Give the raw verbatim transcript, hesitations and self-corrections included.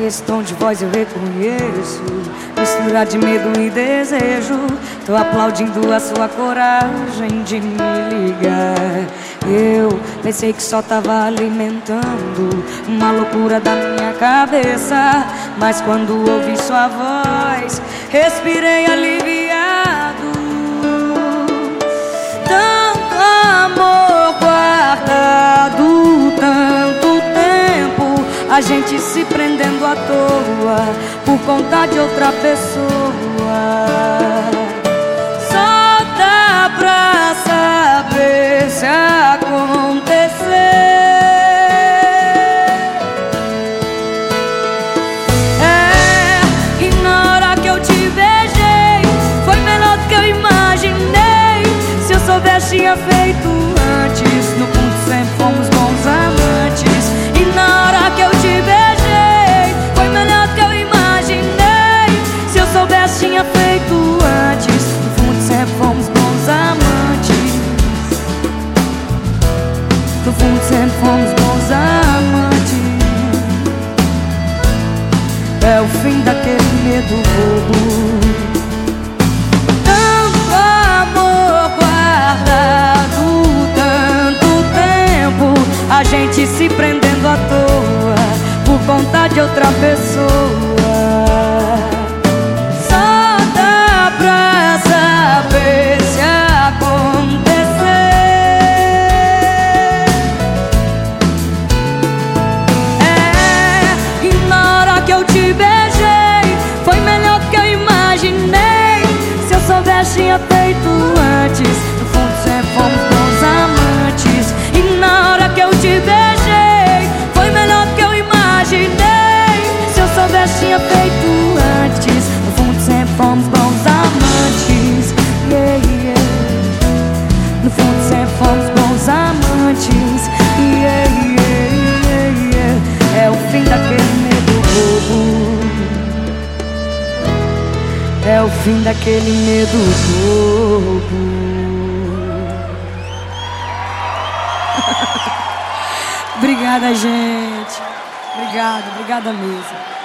Nesse tom de voz eu reconheço mistura de medo e desejo. Tô aplaudindo a sua coragem de me ligar. Eu pensei que só tava alimentando uma loucura da minha cabeça, mas quando ouvi sua voz, respirei aliviado. Tanto amor guardado, tanto tempo, a gente se prendendo à toa por conta de outra pessoa. Só dá pra saber se acontecer. É, e na hora que eu te beijei, foi melhor do que eu imaginei. Se eu soubesse, tinha feito antes. No fundo sempre fomos bons amantes. E na hora que eu te beijei, foi melhor do que eu imaginei. Se eu soubesse, tinha feito antes. No fundo sempre fomos bons amantes. No fundo sempre fomos bons amantes. É o fim daquele medo bobo. Tanto amor guardado, tanto tempo, a gente se prendendo à toa por conta de outra pessoa. Só dá pra saber se acontecer. É, e na hora que eu te beijei, foi melhor do que eu imaginei. Se eu soubesse, tinha feito antes. No fundo sempre fomos bons amantes. E na hora que eu te beijei, foi melhor do que eu imaginei. Se eu soubesse, tinha feito antes. No fundo sempre fomos bons amantes. Yeah, yeah. No fundo sempre fomos bons amantes. Yeah, yeah, yeah, yeah. É o fim daquele medo bobo. É o fim daquele medo bobo. Obrigada, gente. Obrigada, obrigada mesmo.